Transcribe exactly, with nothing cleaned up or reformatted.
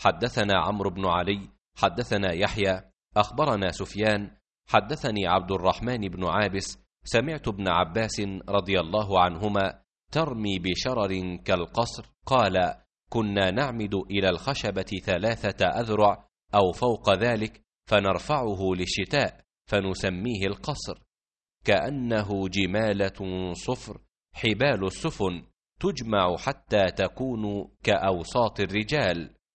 حدثنا عمرو بن علي حدثنا يحيى أخبرنا سفيان حدثني عبد الرحمن بن عابس سمعت ابن عباس رضي الله عنهما ترمي بشرر كالقصر قال: كنا نعمد إلى الخشبة ثلاثة أذرع أو فوق ذلك فنرفعه للشتاء فنسميه القصر، كأنه جمالة صفر حبال السفن تجمع حتى تكون كأوساط الرجال،